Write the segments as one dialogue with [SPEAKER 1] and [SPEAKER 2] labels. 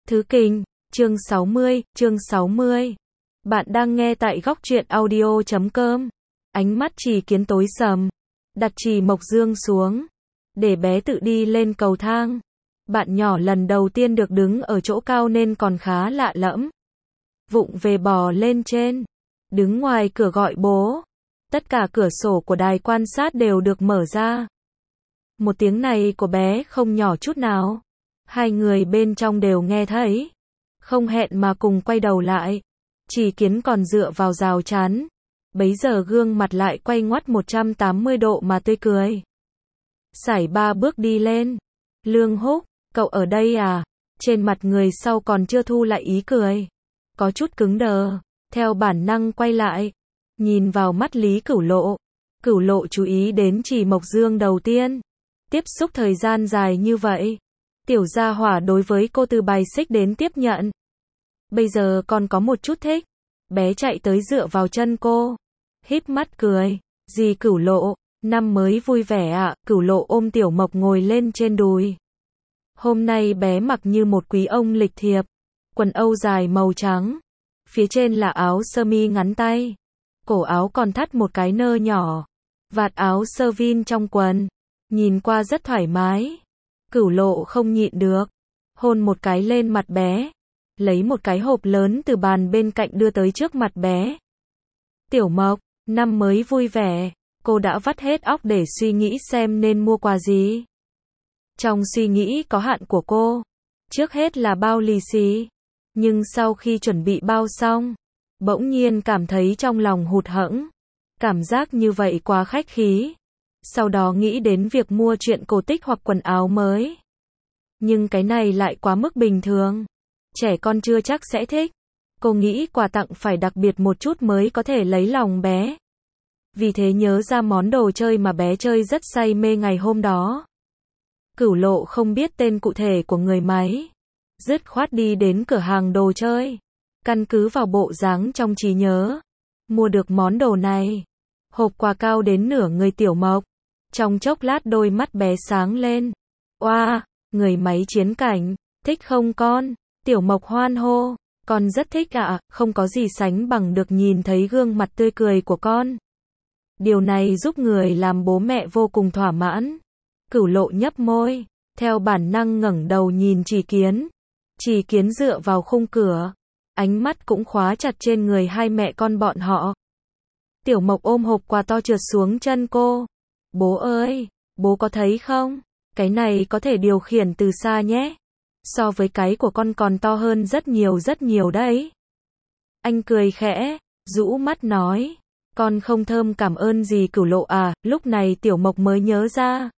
[SPEAKER 1] Thứ Kinh, chương 60. Bạn đang nghe tại góc truyện audio.com. Ánh mắt Chỉ Kiến tối sầm, đặt Trì Mộc Dương xuống, để bé tự đi lên cầu thang. Bạn nhỏ lần đầu tiên được đứng ở chỗ cao nên còn khá lạ lẫm. Vụng về bò lên trên, đứng ngoài cửa gọi bố. Tất cả cửa sổ của đài quan sát đều được mở ra. Một tiếng này của bé không nhỏ chút nào. Hai người bên trong đều nghe thấy. Không hẹn mà cùng quay đầu lại. Chỉ Kiến còn dựa vào rào chắn. Bấy giờ gương mặt lại quay ngoắt 180 độ mà tươi cười. Sải 3 bước đi lên. Lương Húc, cậu ở đây à? Trên mặt người sau còn chưa thu lại ý cười. Có chút cứng đờ. Theo bản năng quay lại. Nhìn vào mắt Lý Cửu Lộ. Cửu Lộ chú ý đến Trì Mộc Dương đầu tiên. Tiếp xúc thời gian dài như vậy. Tiểu gia hỏa đối với cô từ bài xích đến tiếp nhận. Bây giờ còn có một chút thích. Bé chạy tới dựa vào chân cô. Híp mắt cười. Dì Cửu Lộ, năm mới vui vẻ ạ. Cửu Lộ ôm Tiểu Mộc ngồi lên trên đùi. Hôm nay bé mặc như một quý ông lịch thiệp. Quần âu dài màu trắng. Phía trên là áo sơ mi ngắn tay. Cổ áo còn thắt một cái nơ nhỏ. Vạt áo sơ vin trong quần. Nhìn qua rất thoải mái. Cửu Lộ không nhịn được. Hôn một cái lên mặt bé. Lấy một cái hộp lớn từ bàn bên cạnh đưa tới trước mặt bé. Tiểu Mộc, năm mới vui vẻ. Cô đã vắt hết óc để suy nghĩ xem nên mua quà gì. Trong suy nghĩ có hạn của cô. Trước hết là bao lì xì. Nhưng sau khi chuẩn bị bao xong. Bỗng nhiên cảm thấy trong lòng hụt hẫng. Cảm giác như vậy quá khách khí. Sau đó nghĩ đến việc mua truyện cổ tích hoặc quần áo mới. Nhưng cái này lại quá mức bình thường. Trẻ con chưa chắc sẽ thích. Cô nghĩ quà tặng phải đặc biệt một chút mới có thể lấy lòng bé. Vì thế nhớ ra món đồ chơi mà bé chơi rất say mê ngày hôm đó. Cửu Lộ không biết tên cụ thể của người máy. Dứt khoát đi đến cửa hàng đồ chơi. Căn cứ vào bộ dáng trong trí nhớ. Mua được món đồ này. Hộp quà cao đến nửa người Tiểu Mộc. Trong chốc lát đôi mắt bé sáng lên. Oa, người máy chiến cảnh, thích không con? Tiểu Mộc hoan hô, con rất thích ạ, không có gì sánh bằng được nhìn thấy gương mặt tươi cười của con. Điều này giúp người làm bố mẹ vô cùng thỏa mãn. Cửu Lộ nhấp môi, theo bản năng ngẩng đầu nhìn Chỉ Kiến. Chỉ Kiến dựa vào khung cửa, ánh mắt cũng khóa chặt trên người hai mẹ con bọn họ. Tiểu Mộc ôm hộp quà to trượt xuống chân cô. Bố ơi, bố có thấy không? Cái này có thể điều khiển từ xa nhé. So với cái của con còn to hơn rất nhiều đấy. Anh cười khẽ, rũ mắt nói. Con không thơm cảm ơn gì Cửu Lộ à, lúc này Tiểu Mộc mới nhớ ra.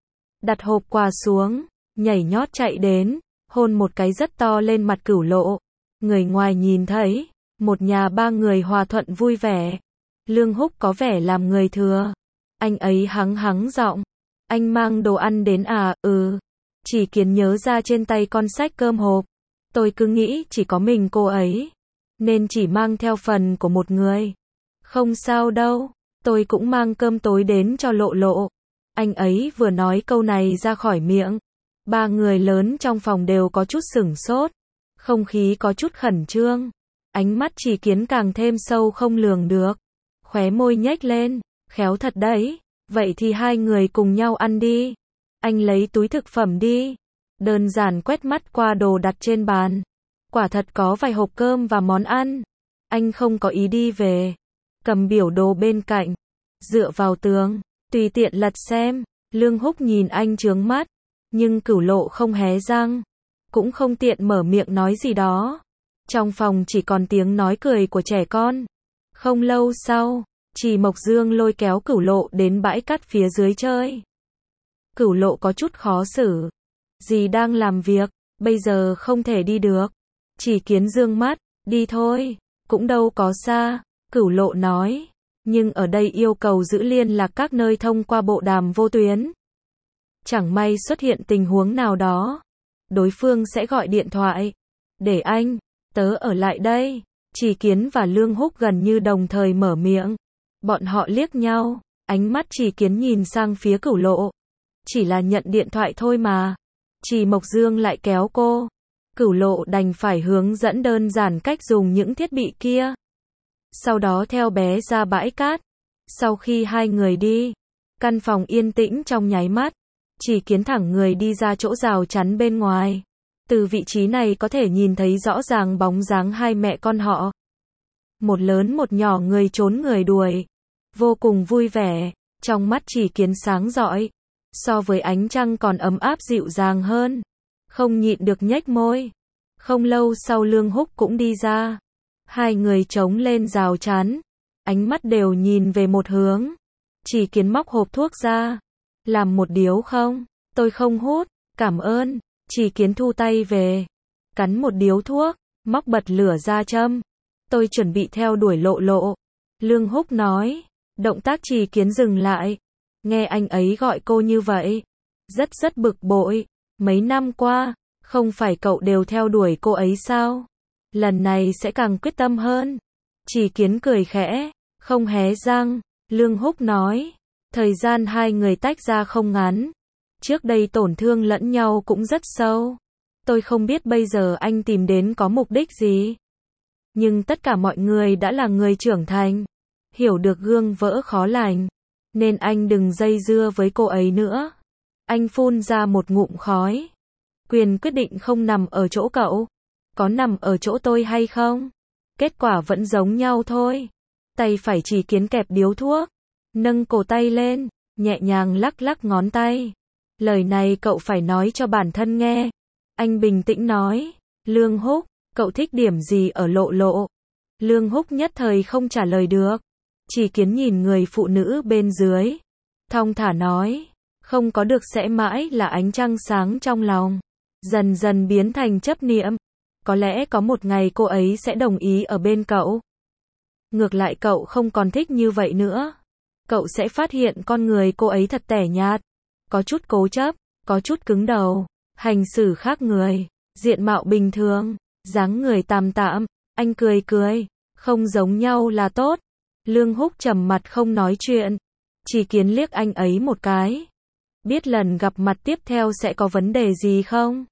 [SPEAKER 1] Đặt hộp quà xuống, nhảy nhót chạy đến, hôn một cái rất to lên mặt Cửu Lộ. Người ngoài nhìn thấy, một nhà ba người hòa thuận vui vẻ. Lương Húc có vẻ làm người thừa. Anh ấy hắng giọng. Anh mang đồ ăn đến à? Ừ. Chỉ Kiến nhớ ra trên tay con xách cơm hộp. Tôi cứ nghĩ chỉ có mình cô ấy. Nên chỉ mang theo phần của một người. Không sao đâu. Tôi cũng mang cơm tối đến cho Lộ Lộ. Anh ấy vừa nói câu này ra khỏi miệng. Ba người lớn trong phòng đều có chút sửng sốt. Không khí có chút khẩn trương. Ánh mắt Chỉ Kiến càng thêm sâu không lường được. Khóe môi nhếch lên. Khéo thật đấy. Vậy thì hai người cùng nhau ăn đi. Anh lấy túi thực phẩm đi. Đơn giản quét mắt qua đồ đặt trên bàn. Quả thật có vài hộp cơm và món ăn. Anh không có ý đi về. Cầm biểu đồ bên cạnh. Dựa vào tường. Tùy tiện lật xem. Lương Húc nhìn anh trướng mắt. Nhưng Cửu Lộ không hé răng. Cũng không tiện mở miệng nói gì đó. Trong phòng chỉ còn tiếng nói cười của trẻ con. Không lâu sau. Trì Mộc Dương lôi kéo Cửu Lộ đến bãi cát phía dưới chơi. Cửu Lộ có chút khó xử. Dì đang làm việc, bây giờ không thể đi được. Chỉ Kiến dương mắt, đi thôi, cũng đâu có xa. Cửu Lộ nói, nhưng ở đây yêu cầu giữ liên lạc các nơi thông qua bộ đàm vô tuyến. Chẳng may xuất hiện tình huống nào đó, đối phương sẽ gọi điện thoại. Để anh, tớ ở lại đây. Chỉ Kiến và Lương Húc gần như đồng thời mở miệng. Bọn họ liếc nhau, ánh mắt Chỉ Kiến nhìn sang phía Cửu Lộ. Chỉ là nhận điện thoại thôi mà. Trì Mộc Dương lại kéo cô. Cửu Lộ đành phải hướng dẫn đơn giản cách dùng những thiết bị kia. Sau đó theo bé ra bãi cát. Sau khi hai người đi, căn phòng yên tĩnh trong nháy mắt. Chỉ Kiến thẳng người đi ra chỗ rào chắn bên ngoài. Từ vị trí này có thể nhìn thấy rõ ràng bóng dáng hai mẹ con họ. Một lớn một nhỏ, người trốn người đuổi. Vô cùng vui vẻ, trong mắt Chỉ Kiến sáng rọi. So với ánh trăng còn ấm áp dịu dàng hơn. Không nhịn được nhếch môi. Không lâu sau Lương Húc cũng đi ra. Hai người chống lên rào chắn. Ánh mắt đều nhìn về một hướng. Chỉ Kiến móc hộp thuốc ra. Làm một điếu không? Tôi không hút, cảm ơn. Chỉ Kiến thu tay về. Cắn một điếu thuốc, móc bật lửa ra châm. Tôi chuẩn bị theo đuổi Lộ Lộ. Lương Húc nói. Động tác Chỉ Kiến dừng lại. Nghe anh ấy gọi cô như vậy. Rất bực bội. Mấy năm qua, không phải cậu đều theo đuổi cô ấy sao? Lần này sẽ càng quyết tâm hơn. Chỉ Kiến cười khẽ, không hé răng. Lương Húc nói. Thời gian hai người tách ra không ngắn. Trước đây tổn thương lẫn nhau cũng rất sâu. Tôi không biết bây giờ anh tìm đến có mục đích gì. Nhưng tất cả mọi người đã là người trưởng thành. Hiểu được gương vỡ khó lành. Nên anh đừng dây dưa với cô ấy nữa. Anh phun ra một ngụm khói. Quyền quyết định không nằm ở chỗ cậu. Có nằm ở chỗ tôi hay không? Kết quả vẫn giống nhau thôi. Tay phải Chỉ Kiến kẹp điếu thuốc. Nâng cổ tay lên. Nhẹ nhàng lắc lắc ngón tay. Lời này cậu phải nói cho bản thân nghe. Anh bình tĩnh nói. Lương Húc, cậu thích điểm gì ở Lộ Lộ? Lương Húc nhất thời không trả lời được. Chỉ Kiến nhìn người phụ nữ bên dưới. Thong thả nói. Không có được sẽ mãi là ánh trăng sáng trong lòng. Dần dần biến thành chấp niệm. Có lẽ có một ngày cô ấy sẽ đồng ý ở bên cậu. Ngược lại cậu không còn thích như vậy nữa. Cậu sẽ phát hiện con người cô ấy thật tẻ nhạt. Có chút cố chấp, có chút cứng đầu. Hành xử khác người. Diện mạo bình thường. Dáng người tạm tạm. Anh cười cười. Không giống nhau là tốt. Lương Húc trầm mặt không nói chuyện. Chỉ Kiến liếc anh ấy một cái. Biết lần gặp mặt tiếp theo sẽ có vấn đề gì không?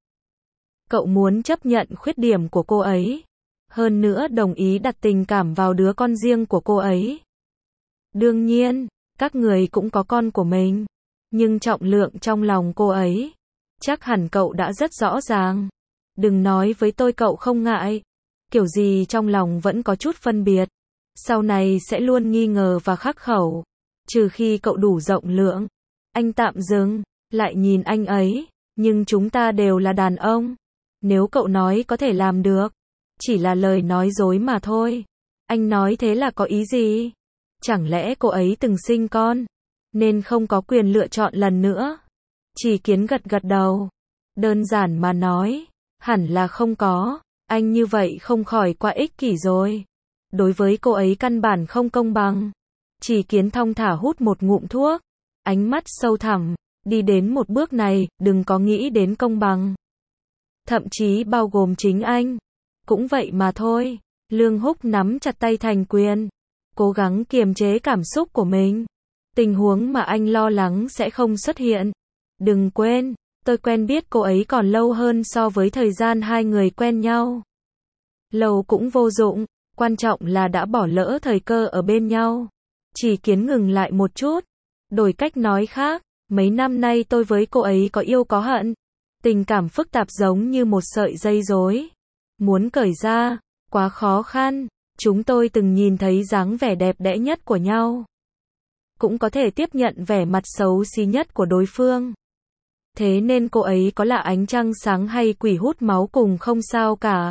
[SPEAKER 1] Cậu muốn chấp nhận khuyết điểm của cô ấy. Hơn nữa đồng ý đặt tình cảm vào đứa con riêng của cô ấy. Đương nhiên, các người cũng có con của mình. Nhưng trọng lượng trong lòng cô ấy, chắc hẳn cậu đã rất rõ ràng. Đừng nói với tôi cậu không ngại. Kiểu gì trong lòng vẫn có chút phân biệt. Sau này sẽ luôn nghi ngờ và khắc khẩu. Trừ khi cậu đủ rộng lượng. Anh tạm dừng, lại nhìn anh ấy. Nhưng chúng ta đều là đàn ông. Nếu cậu nói có thể làm được, chỉ là lời nói dối mà thôi. Anh nói thế là có ý gì? Chẳng lẽ cô ấy từng sinh con, nên không có quyền lựa chọn lần nữa? Chỉ Kiến gật gật đầu. Đơn giản mà nói, hẳn là không có. Anh như vậy không khỏi quá ích kỷ rồi. Đối với cô ấy căn bản không công bằng. Chỉ Kiến thong thả hút một ngụm thuốc. Ánh mắt sâu thẳm. Đi đến một bước này, đừng có nghĩ đến công bằng. Thậm chí bao gồm chính anh. Cũng vậy mà thôi. Lương Húc nắm chặt tay thành quyền. Cố gắng kiềm chế cảm xúc của mình. Tình huống mà anh lo lắng sẽ không xuất hiện. Đừng quên, tôi quen biết cô ấy còn lâu hơn so với thời gian hai người quen nhau. Lâu cũng vô dụng, quan trọng là đã bỏ lỡ thời cơ ở bên nhau. Chỉ Kiến ngừng lại một chút. Đổi cách nói khác, mấy năm nay tôi với cô ấy có yêu có hận. Tình cảm phức tạp giống như một sợi dây rối. Muốn cởi ra, quá khó khăn. Chúng tôi từng nhìn thấy dáng vẻ đẹp đẽ nhất của nhau. Cũng có thể tiếp nhận vẻ mặt xấu xí nhất của đối phương. Thế nên cô ấy có là ánh trăng sáng hay quỷ hút máu cùng không sao cả.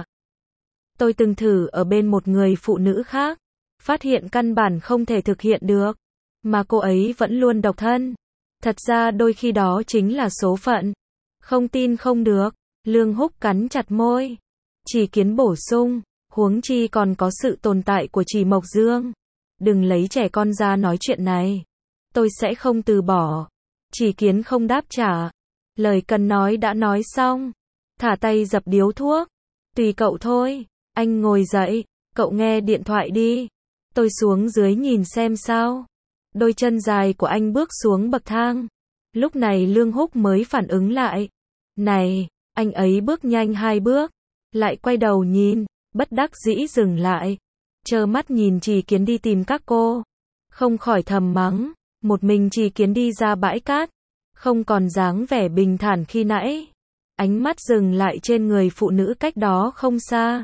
[SPEAKER 1] Tôi từng thử ở bên một người phụ nữ khác. Phát hiện căn bản không thể thực hiện được. Mà cô ấy vẫn luôn độc thân. Thật ra đôi khi đó chính là số phận. Không tin không được. Lương Húc cắn chặt môi. Chỉ Kiến bổ sung. Huống chi còn có sự tồn tại của Trì Mộc Dương. Đừng lấy trẻ con ra nói chuyện này. Tôi sẽ không từ bỏ. Chỉ Kiến không đáp trả. Lời cần nói đã nói xong. Thả tay dập điếu thuốc. Tùy cậu thôi. Anh ngồi dậy. Cậu nghe điện thoại đi. Tôi xuống dưới nhìn xem sao. Đôi chân dài của anh bước xuống bậc thang. Lúc này Lương Húc mới phản ứng lại. Này, anh ấy bước nhanh 2 bước. lại quay đầu nhìn, bất đắc dĩ dừng lại, trơ mắt nhìn Trì Kiến đi tìm các cô, không khỏi thầm mắng, một mình Trì Kiến đi ra bãi cát, không còn dáng vẻ bình thản khi nãy, ánh mắt dừng lại trên người phụ nữ cách đó không xa.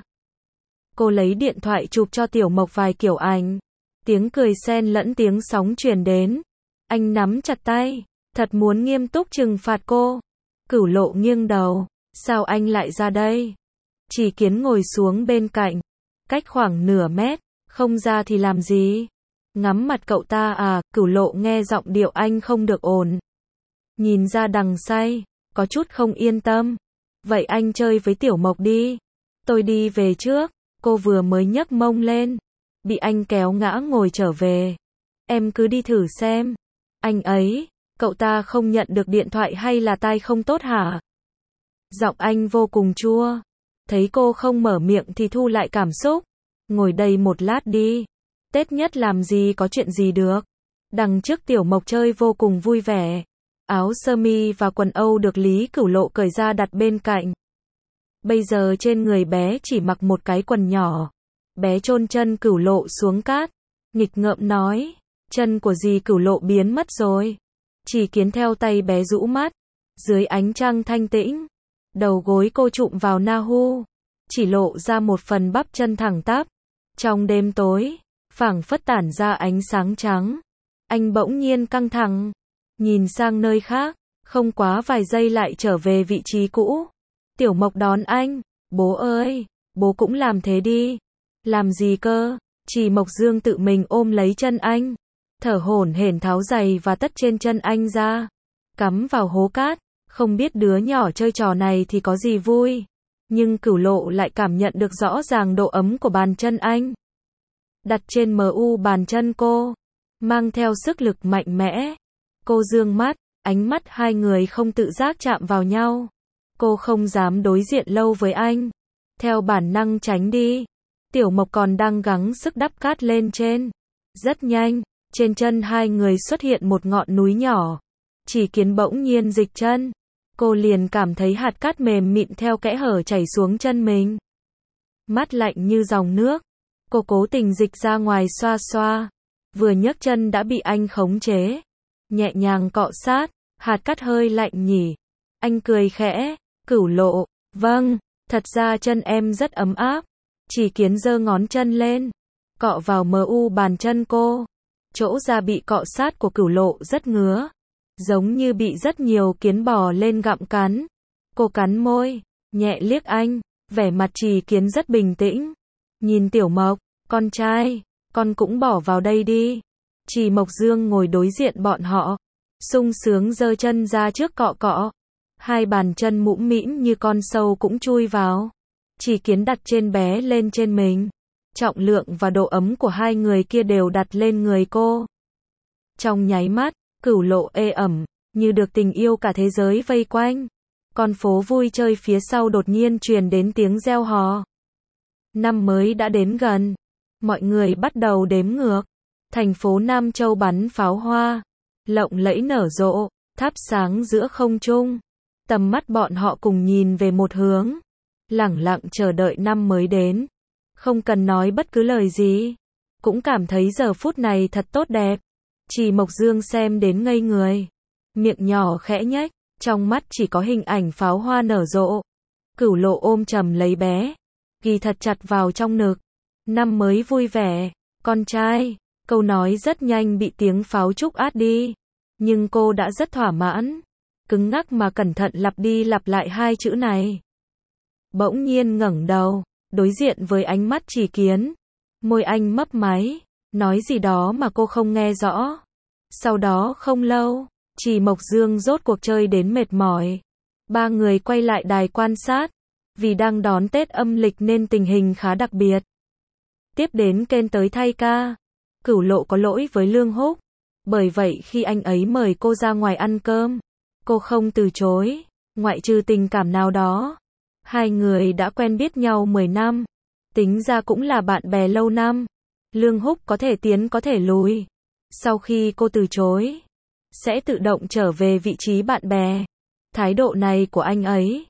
[SPEAKER 1] Cô lấy điện thoại chụp cho Tiểu Mộc vài kiểu ảnh, tiếng cười xen lẫn tiếng sóng truyền đến, anh nắm chặt tay, thật muốn nghiêm túc trừng phạt cô. Cửu Lộ nghiêng đầu, sao anh lại ra đây? Trì Kiến ngồi xuống bên cạnh, cách khoảng nửa mét, không ra thì làm gì? Ngắm mặt cậu ta à? Cửu Lộ nghe giọng điệu anh không được ổn, nhìn ra đằng say, có chút không yên tâm. Vậy anh chơi với Tiểu Mộc đi, tôi đi về trước. Cô vừa mới nhấc mông lên, bị anh kéo ngã ngồi trở về. Em cứ đi thử xem. Anh ấy, cậu ta không nhận được điện thoại hay là tai không tốt hả? Giọng anh vô cùng chua. Thấy cô không mở miệng thì thu lại cảm xúc. Ngồi đây một lát đi. Tết nhất làm gì có chuyện gì được. Đằng trước Tiểu Mộc chơi vô cùng vui vẻ. Áo sơ mi và quần âu được Lý Cửu Lộ cởi ra đặt bên cạnh. Bây giờ trên người bé chỉ mặc một cái quần nhỏ. Bé chôn chân Cửu Lộ xuống cát, nghịch ngợm nói, chân của dì Cửu Lộ biến mất rồi. Trì Kiến theo tay bé rũ mắt, dưới ánh trăng thanh tĩnh, đầu gối cô chụm vào Nahu, chỉ lộ ra một phần bắp chân thẳng tắp. Trong đêm tối, phảng phất tản ra ánh sáng trắng. Anh bỗng nhiên căng thẳng, nhìn sang nơi khác, không quá vài giây lại trở về vị trí cũ. Tiểu Mộc đón anh, bố ơi, bố cũng làm thế đi. Làm gì cơ? Trì Mộc Dương tự mình ôm lấy chân anh, thở hổn hển tháo giày và tất trên chân anh ra, cắm vào hố cát. Không biết đứa nhỏ chơi trò này thì có gì vui, nhưng Cửu Lộ lại cảm nhận được rõ ràng độ ấm của bàn chân anh. Đặt trên mu bàn chân cô, mang theo sức lực mạnh mẽ. Cô dương mắt, ánh mắt hai người không tự giác chạm vào nhau. Cô không dám đối diện lâu với anh, theo bản năng tránh đi. Tiểu Mộc còn đang gắng sức đắp cát lên trên. Rất nhanh, trên chân hai người xuất hiện một ngọn núi nhỏ. Trì Kiến bỗng nhiên dịch chân, cô liền cảm thấy hạt cát mềm mịn theo kẽ hở chảy xuống chân mình. Mát lạnh như dòng nước. Cô cố tình dịch ra ngoài xoa xoa, vừa nhấc chân đã bị anh khống chế, nhẹ nhàng cọ sát. Hạt cát hơi lạnh nhỉ? Anh cười khẽ. Cửu Lộ, vâng, thật ra chân em rất ấm áp. Trì Kiến giơ ngón chân lên, cọ vào mu bàn chân cô. Chỗ da bị cọ sát của Cửu Lộ rất ngứa, giống như bị rất nhiều kiến bò lên gặm cắn. Cô cắn môi, nhẹ liếc anh, vẻ mặt Trì Kiến rất bình tĩnh. Nhìn Tiểu Mộc, con trai, con cũng bỏ vào đây đi. Trì Mộc Dương ngồi đối diện bọn họ, sung sướng giơ chân ra trước cọ cọ. Hai bàn chân mũm mĩm như con sâu cũng chui vào. Trì Kiến đặt trên bé lên trên mình. Trọng lượng và độ ấm của hai người kia đều đặt lên người cô. Trong nháy mắt, Cửu Lộ ê ẩm, như được tình yêu cả thế giới vây quanh. Con phố vui chơi phía sau đột nhiên truyền đến tiếng reo hò. Năm mới đã đến gần. Mọi người bắt đầu đếm ngược. Thành phố Nam Châu bắn pháo hoa, lộng lẫy nở rộ, thắp sáng giữa không trung. Tầm mắt bọn họ cùng nhìn về một hướng, lẳng lặng chờ đợi năm mới đến. Không cần nói bất cứ lời gì, cũng cảm thấy giờ phút này thật tốt đẹp. Trì Mộc Dương xem đến ngây người, miệng nhỏ khẽ nhếch, trong mắt chỉ có hình ảnh pháo hoa nở rộ. Cửu Lộ ôm chầm lấy bé, ghi thật chặt vào trong ngực. Năm mới vui vẻ, con trai. Câu nói rất nhanh bị tiếng pháo trúc át đi, nhưng cô đã rất thỏa mãn, cứng ngắc mà cẩn thận lặp đi lặp lại hai chữ này. Bỗng nhiên ngẩng đầu, đối diện với ánh mắt Trì Kiến. Môi anh mấp máy, nói gì đó mà cô không nghe rõ. Sau đó không lâu, Trì Mộc Dương rốt cuộc chơi đến mệt mỏi. Ba người quay lại đài quan sát, vì đang đón Tết âm lịch nên tình hình khá đặc biệt. Tiếp đến kênh tới thay ca. Cửu Lộ có lỗi với Lương Húc, bởi vậy khi anh ấy mời cô ra ngoài ăn cơm, cô không từ chối, ngoại trừ tình cảm nào đó. Hai người đã quen biết nhau 10 năm, tính ra cũng là bạn bè lâu năm. Lương Húc có thể tiến có thể lùi. Sau khi cô từ chối, sẽ tự động trở về vị trí bạn bè. Thái độ này của anh ấy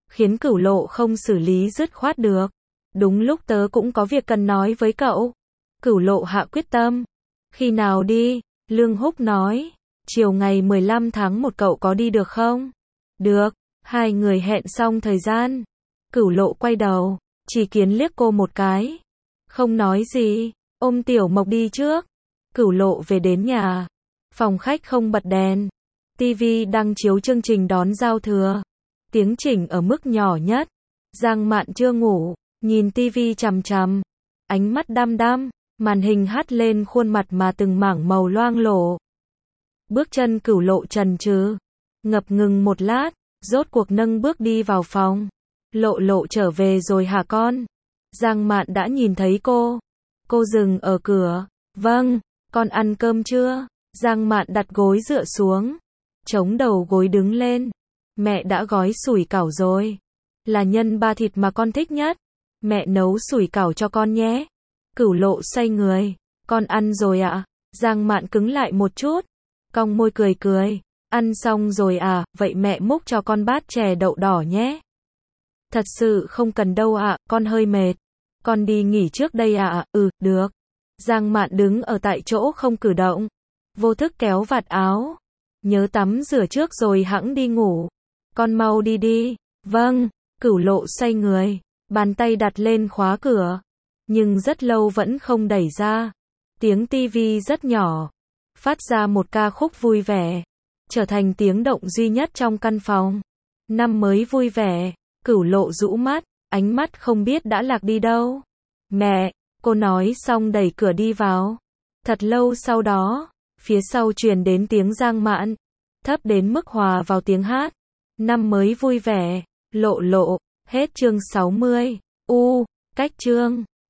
[SPEAKER 1] khiến Cửu Lộ không xử lý dứt khoát được. Đúng lúc tớ cũng có việc cần nói với cậu. Cửu Lộ hạ quyết tâm. Khi nào đi? Lương Húc nói. Chiều ngày 15 tháng 1 cậu có đi được không? Được. Hai người hẹn xong thời gian. Cửu Lộ quay đầu, Chỉ Kiến liếc cô một cái. Không nói gì, ôm Tiểu Mộc đi trước. Cửu Lộ về đến nhà. Phòng khách không bật đèn. TV đang chiếu chương trình đón giao thừa. Tiếng chỉnh ở mức nhỏ nhất. Giang Mạn chưa ngủ, nhìn TV chằm chằm. Ánh mắt đăm đăm, màn hình hắt lên khuôn mặt mà từng mảng màu loang lổ. Bước chân Cửu Lộ chần chừ, ngập ngừng một lát, rốt cuộc nâng bước đi vào phòng. Lộ Lộ trở về rồi hả con? Giang Mạn đã nhìn thấy cô. Cô dừng ở cửa. Vâng, con ăn cơm chưa? Giang Mạn đặt gối dựa xuống, chống đầu gối đứng lên. Mẹ đã gói sủi cảo rồi. Là nhân ba thịt mà con thích nhất. Mẹ nấu sủi cảo cho con nhé. Cửu Lộ xoay người. Con ăn rồi ạ? Giang Mạn cứng lại một chút, cong môi cười cười. Ăn xong rồi à, vậy mẹ múc cho con bát chè đậu đỏ nhé. Thật sự không cần đâu ạ, con hơi mệt. Con đi nghỉ trước đây ạ. Được. Giang Mạn đứng ở tại chỗ không cử động. Vô thức kéo vạt áo. Nhớ tắm rửa trước rồi hẵng đi ngủ. Con mau đi đi. Vâng. Cửu Lộ xoay người, bàn tay đặt lên khóa cửa. Nhưng rất lâu vẫn không đẩy ra. Tiếng tivi rất nhỏ, phát ra một ca khúc vui vẻ, trở thành tiếng động duy nhất trong căn phòng. Năm mới vui vẻ. Cửu Lộ rũ mắt, ánh mắt không biết đã lạc đi đâu. Mẹ, cô nói xong đẩy cửa đi vào. Thật lâu sau đó, phía sau truyền đến tiếng Giang Mạn, thấp đến mức hòa vào tiếng hát. Năm mới vui vẻ. Lộ Lộ. Hết chương 60. Cách chương